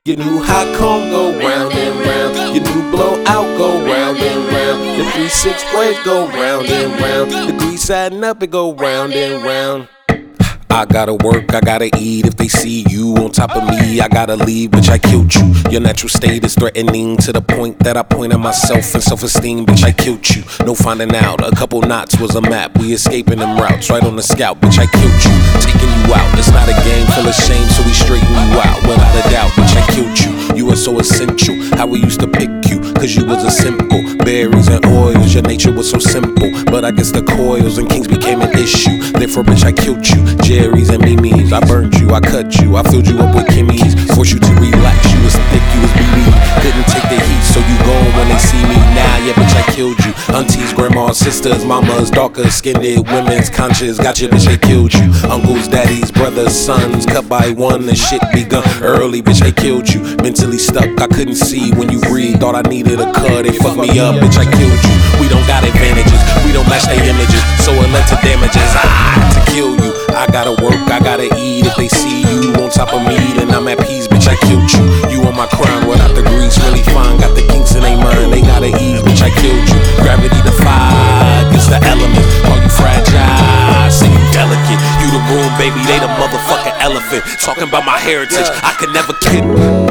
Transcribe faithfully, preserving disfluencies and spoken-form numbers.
Your new hot comb go round and round. Your new blowout go round and round. The three six waves go round and round. The grease adding up, it go round and round. I gotta work, I gotta eat. If they see you on top of me, I gotta leave, bitch, I killed you. Your natural state is threatening to the point that I point at myself and self-esteem, bitch, I killed you. No finding out, a couple knots was a map. We escaping them routes, right on the scout, bitch, I killed you. Taking you out, it's not a game full of shame, so we straighten you out, without a doubt, bitch, I killed you. You were so essential, how we used to pick you, cause you was a simple. Berries and oils, your nature was so simple. But I guess the coils and kings became an issue. Therefore, bitch, I killed you. Jerry's and Mimi's, I burned you, I cut you, I filled you up with Kimmy's. Forced you to relax, you was thick, you was B B. Couldn't take the heat, so you gone when they see me. Now, yeah, bitch, I killed you. Aunties, grandmas, sisters, mamas, darker skinned women's conscious. Got you, bitch, I killed you. Uncles, daddies, brothers, sons, cut by one, the shit begun early, bitch, I killed you. Mentally stuck, I couldn't see when you breathe. Thought I needed a cut, they fucked me up, bitch, I killed you. We don't got advantages, we don't match their images, so it led to damages. Ah, to kill you, I gotta work, I gotta eat. If they see you on top of me, then I'm at peace, bitch, I killed you. You on my crown without the grease, really fine. Got the kinks in they mind, they gotta ease, bitch, I killed you. Gravity defied, it's the element. Call you fragile, say you delicate. You the room, baby, they the motherfucking elephant. Talking about my heritage, I could never kid.